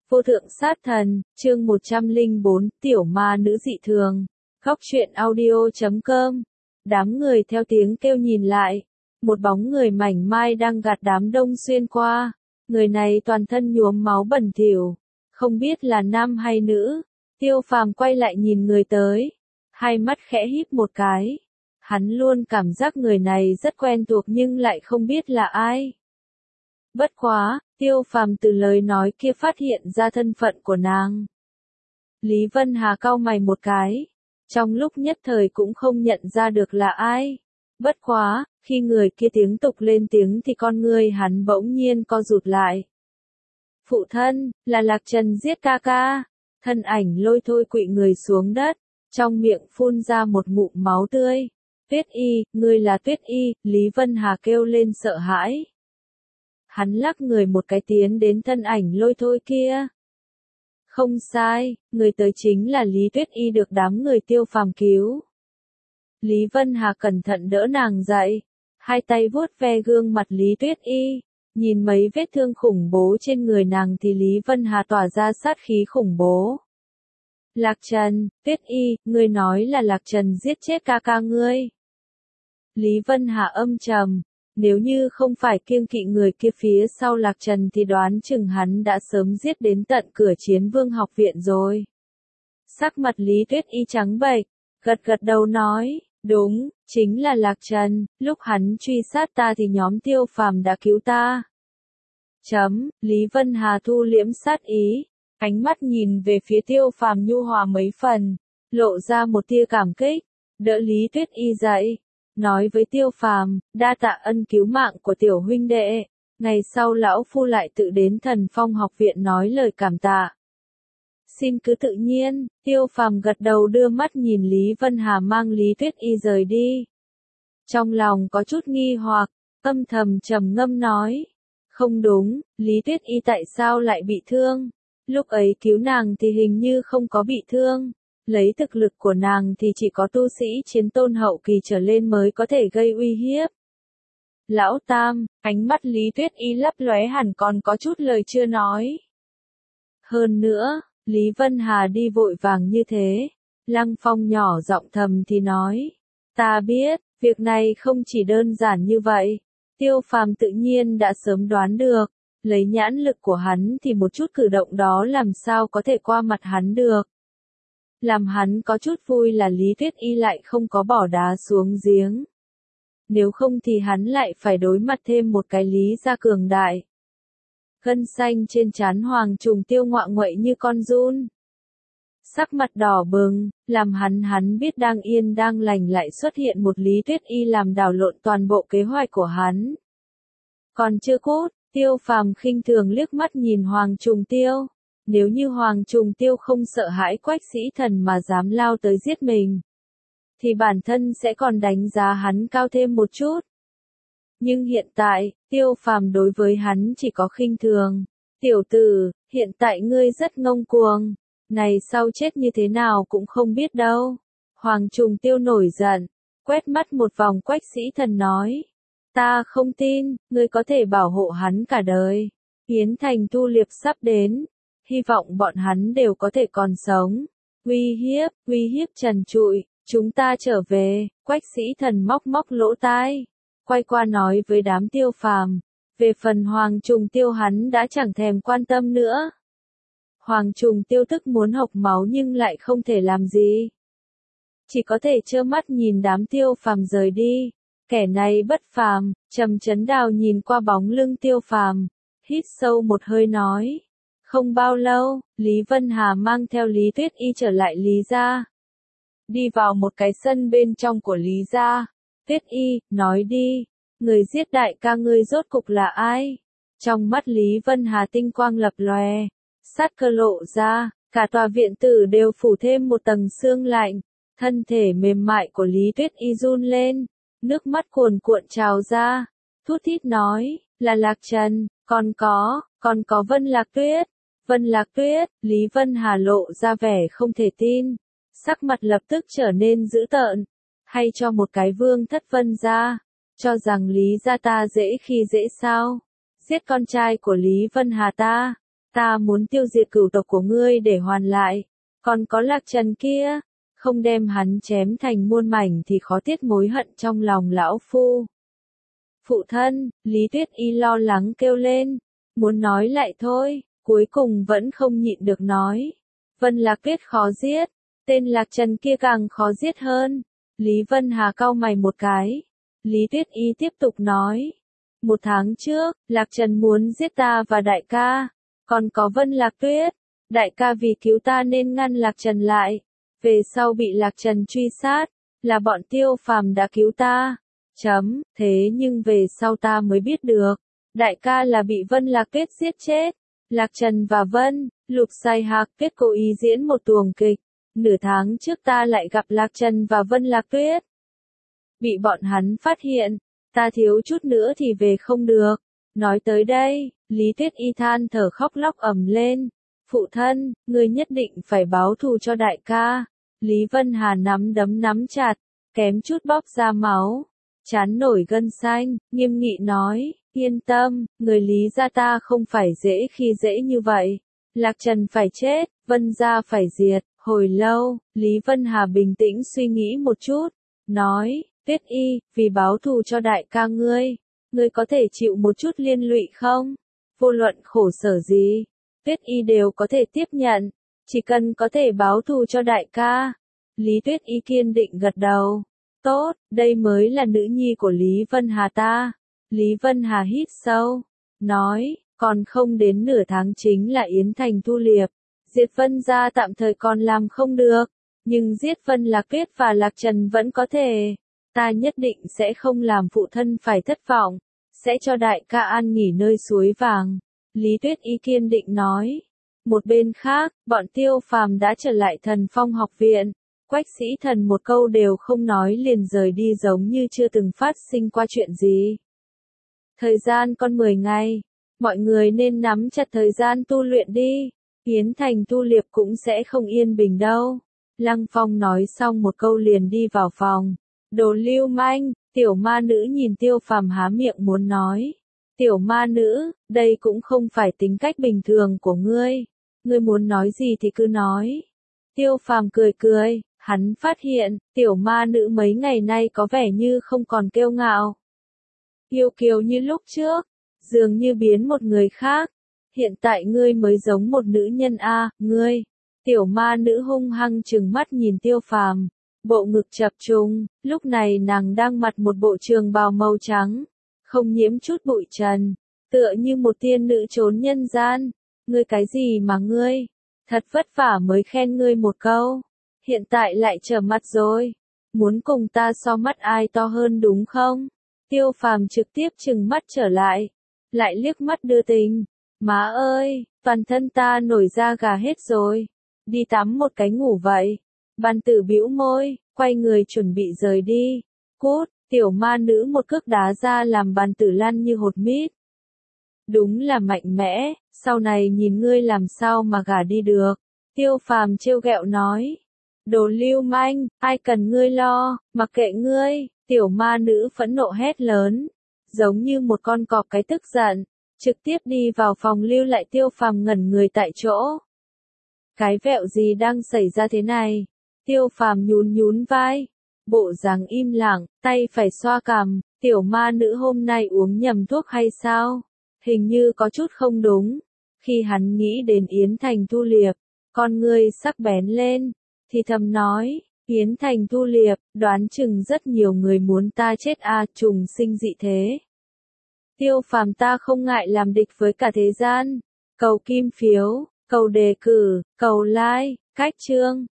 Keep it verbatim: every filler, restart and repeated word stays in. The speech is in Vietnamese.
Vô thượng sát thần, chương một trăm lẻ bốn, tiểu ma nữ dị thường. Góc truyện audio chấm com. Đám người theo tiếng kêu nhìn lại. Một bóng người mảnh mai đang gạt đám đông xuyên qua. Người này toàn thân nhuốm máu bẩn thỉu. Không biết là nam hay nữ. Tiêu Phàm quay lại nhìn người tới. Hai mắt khẽ híp một cái. Hắn luôn cảm giác người này rất quen thuộc nhưng lại không biết là ai. Bất quá, Tiêu Phàm từ lời nói kia phát hiện ra thân phận của nàng. Lý Vân Hà cau mày một cái, trong lúc nhất thời cũng không nhận ra được là ai. Bất quá, khi người kia tiếng tục lên tiếng thì con ngươi hắn bỗng nhiên co rụt lại. Phụ thân, là Lạc Trần giết ca ca. Thân ảnh lôi thôi quỵ người xuống đất, trong miệng phun ra một ngụm máu tươi. Tuyết Y, ngươi là Tuyết Y, Lý Vân Hà kêu lên sợ hãi. Hắn lắc người một cái tiến đến thân ảnh lôi thôi kia. Không sai, người tới chính là Lý Tuyết Y được đám người Tiêu Phàm cứu. Lý Vân Hà cẩn thận đỡ nàng dậy, hai tay vuốt ve gương mặt Lý Tuyết Y, nhìn mấy vết thương khủng bố trên người nàng thì Lý Vân Hà tỏa ra sát khí khủng bố. Lạc Trần, Tuyết Y, ngươi nói là Lạc Trần giết chết ca ca ngươi. Lý Vân Hà âm trầm. Nếu như không phải kiêng kỵ người kia phía sau Lạc Trần thì đoán chừng hắn đã sớm giết đến tận cửa Chiến Vương học viện rồi. Sắc mặt Lý Tuyết Y trắng bệch, gật gật đầu nói, đúng, chính là Lạc Trần, lúc hắn truy sát ta thì nhóm Tiêu Phàm đã cứu ta. Chấm, Lý Vân Hà thu liễm sát ý, ánh mắt nhìn về phía Tiêu Phàm nhu hòa mấy phần, lộ ra một tia cảm kích, đỡ Lý Tuyết Y dậy. Nói với Tiêu Phàm, đa tạ ân cứu mạng của tiểu huynh đệ, ngày sau lão phu lại tự đến Thần Phong học viện nói lời cảm tạ. Xin cứ tự nhiên, Tiêu Phàm gật đầu đưa mắt nhìn Lý Vân Hà mang Lý Tuyết Y rời đi. Trong lòng có chút nghi hoặc, âm thầm trầm ngâm nói, không đúng, Lý Tuyết Y tại sao lại bị thương? Lúc ấy cứu nàng thì hình như không có bị thương. Lấy thực lực của nàng thì chỉ có tu sĩ chiến tôn hậu kỳ trở lên mới có thể gây uy hiếp. Lão Tam, ánh mắt Lý Tuyết Y lấp lóe hẳn còn có chút lời chưa nói. Hơn nữa, Lý Vân Hà đi vội vàng như thế. Lăng Phong nhỏ giọng thầm thì nói. Ta biết, việc này không chỉ đơn giản như vậy. Tiêu Phàm tự nhiên đã sớm đoán được. Lấy nhãn lực của hắn thì một chút cử động đó làm sao có thể qua mặt hắn được. Làm hắn có chút vui là Lý Tuyết Y lại không có bỏ đá xuống giếng. Nếu không thì hắn lại phải đối mặt thêm một cái Lý gia cường đại. Gân xanh trên trán Hoàng Trùng Tiêu ngoạ nguậy như con giun. Sắc mặt đỏ bừng, làm hắn hắn biết đang yên đang lành lại xuất hiện một Lý Tuyết Y làm đảo lộn toàn bộ kế hoạch của hắn. Còn chưa cút, Tiêu Phàm khinh thường liếc mắt nhìn Hoàng Trùng Tiêu. Nếu như Hoàng Trùng Tiêu không sợ hãi Quách Sĩ Thần mà dám lao tới giết mình, thì bản thân sẽ còn đánh giá hắn cao thêm một chút. Nhưng hiện tại, Tiêu Phàm đối với hắn chỉ có khinh thường. Tiểu tử, hiện tại ngươi rất ngông cuồng, này sau chết như thế nào cũng không biết đâu. Hoàng Trùng Tiêu nổi giận, quét mắt một vòng Quách Sĩ Thần nói. Ta không tin, ngươi có thể bảo hộ hắn cả đời. Yến Thành thu liệp sắp đến. Hy vọng bọn hắn đều có thể còn sống. Uy hiếp, uy hiếp trần trụi, chúng ta trở về. Quách Sĩ Thần móc móc lỗ tai, quay qua nói với đám Tiêu Phàm. Về phần Hoàng Trùng Tiêu hắn đã chẳng thèm quan tâm nữa. Hoàng Trùng Tiêu tức muốn hộc máu nhưng lại không thể làm gì. Chỉ có thể trơ mắt nhìn đám Tiêu Phàm rời đi. Kẻ này bất phàm. Trầm Chấn Đào nhìn qua bóng lưng Tiêu Phàm, hít sâu một hơi nói. Không bao lâu, Lý Vân Hà mang theo Lý Tuyết Y trở lại Lý gia. Đi vào một cái sân bên trong của Lý gia. Tuyết Y, nói đi, người giết đại ca ngươi rốt cục là ai? Trong mắt Lý Vân Hà tinh quang lập lòe, sát cơ lộ ra, cả tòa viện tử đều phủ thêm một tầng sương lạnh. Thân thể mềm mại của Lý Tuyết Y run lên, nước mắt cuồn cuộn trào ra, thút thít nói, là Lạc Trần, còn có, còn có Vân Lạc Tuyết. Vân Lạc Tuyết, Lý Vân Hà lộ ra vẻ không thể tin, sắc mặt lập tức trở nên dữ tợn, hay cho một cái vương thất Vân gia, cho rằng Lý gia ta dễ khi dễ sao, giết con trai của Lý Vân Hà ta, Ta muốn tiêu diệt cửu tộc của ngươi để hoàn lại. Còn có Lạc Trần kia, không đem hắn chém thành muôn mảnh thì khó tiết mối hận trong lòng lão phu. Phụ thân, Lý Tuyết Y lo lắng kêu lên, muốn nói lại thôi, cuối cùng vẫn không nhịn được nói. Vân Lạc Tuyết khó giết, tên Lạc Trần kia càng khó giết hơn. Lý Vân Hà cau mày một cái. Lý Tuyết Y tiếp tục nói. Một tháng trước, Lạc Trần muốn giết ta và đại ca. Còn có Vân Lạc Tuyết. Đại ca vì cứu ta nên ngăn Lạc Trần lại. Về sau bị Lạc Trần truy sát. Là bọn Tiêu Phàm đã cứu ta. Chấm, thế nhưng về sau ta mới biết được. Đại ca là bị Vân Lạc Tuyết giết chết. Lạc Trần và Vân, Lục Sai Hạc Tuyết cố ý diễn một tuồng kịch. Nửa tháng trước ta lại gặp Lạc Trần và Vân Lạc Tuyết. Bị bọn hắn phát hiện, ta thiếu chút nữa thì về không được. Nói tới đây, Lý Tuyết Y than thở khóc lóc ầm lên. Phụ thân, ngươi nhất định phải báo thù cho đại ca. Lý Vân Hà nắm đấm nắm chặt, kém chút bóp ra máu. Chán nổi gân xanh, nghiêm nghị nói, yên tâm, người Lý gia ta không phải dễ khi dễ như vậy. Lạc Trần phải chết, Vân gia phải diệt. Hồi lâu, Lý Vân Hà bình tĩnh suy nghĩ một chút, nói, Tuyết Y, vì báo thù cho đại ca ngươi, ngươi có thể chịu một chút liên lụy không? Vô luận khổ sở gì, Tuyết Y đều có thể tiếp nhận, chỉ cần có thể báo thù cho đại ca. Lý Tuyết Y kiên định gật đầu. Tốt, đây mới là nữ nhi của Lý Vân Hà ta. Lý Vân Hà hít sâu, nói, còn không đến nửa tháng chính là Yến Thành thu liệp. Diệt Vân gia tạm thời còn làm không được, nhưng giết Vân Lạc Tuyết và Lạc Trần vẫn có thể. Ta nhất định sẽ không làm phụ thân phải thất vọng, sẽ cho đại ca an nghỉ nơi suối vàng. Lý Tuyết Y kiên định nói. Một bên khác, bọn Tiêu Phàm đã trở lại Thần Phong học viện. Quách Sĩ Thần một câu đều không nói liền rời đi giống như chưa từng phát sinh qua chuyện gì. Thời gian còn mười ngày, mọi người nên nắm chặt thời gian tu luyện đi. Yến Thành thu liệp cũng sẽ không yên bình đâu. Lăng Phong nói xong một câu liền đi vào phòng. Đồ lưu manh, tiểu ma nữ nhìn Tiêu Phàm há miệng muốn nói. Tiểu ma nữ, đây cũng không phải tính cách bình thường của ngươi. Ngươi muốn nói gì thì cứ nói. Tiêu Phàm cười cười, hắn phát hiện, tiểu ma nữ mấy ngày nay có vẻ như không còn kiêu ngạo. Kiêu kiều như lúc trước, dường như biến một người khác. Hiện tại ngươi mới giống một nữ nhân a, à, ngươi. Tiểu ma nữ hung hăng trừng mắt nhìn Tiêu Phàm, bộ ngực chập trùng, lúc này nàng đang mặc một bộ trường bào màu trắng, không nhiễm chút bụi trần, tựa như một tiên nữ trốn nhân gian. Ngươi cái gì mà ngươi? Thật vất vả mới khen ngươi một câu, hiện tại lại trở mặt rồi. Muốn cùng ta so mắt ai to hơn đúng không? Tiêu Phàm trực tiếp trừng mắt trở lại, lại liếc mắt đưa tình. Má ơi, toàn thân ta nổi da gà hết rồi. Đi tắm một cái ngủ vậy. Bàn tử bĩu môi, quay người chuẩn bị rời đi. Cút, tiểu ma nữ một cước đá ra làm bàn tử lăn như hột mít. Đúng là mạnh mẽ, sau này nhìn ngươi làm sao mà gả đi được. Tiêu Phàm trêu ghẹo nói. Đồ lưu manh, ai cần ngươi lo, mặc kệ ngươi. Tiểu ma nữ phẫn nộ hét lớn, giống như một con cọp cái tức giận. Trực tiếp đi vào phòng lưu lại Tiêu Phàm ngẩn người tại chỗ. Cái vẹo gì đang xảy ra thế này? Tiêu Phàm nhún nhún vai, bộ dáng im lặng, tay phải xoa cằm. Tiểu ma nữ hôm nay uống nhầm thuốc hay sao? Hình như có chút không đúng. Khi hắn nghĩ đến Yến Thành thu liệp, con ngươi sắc bén lên, thì thầm nói, Yến Thành thu liệp, đoán chừng rất nhiều người muốn ta chết a, à, trùng sinh dị thế. Tiêu Phàm ta không ngại làm địch với cả thế gian. Cầu kim phiếu, cầu đề cử, cầu like, cách chương.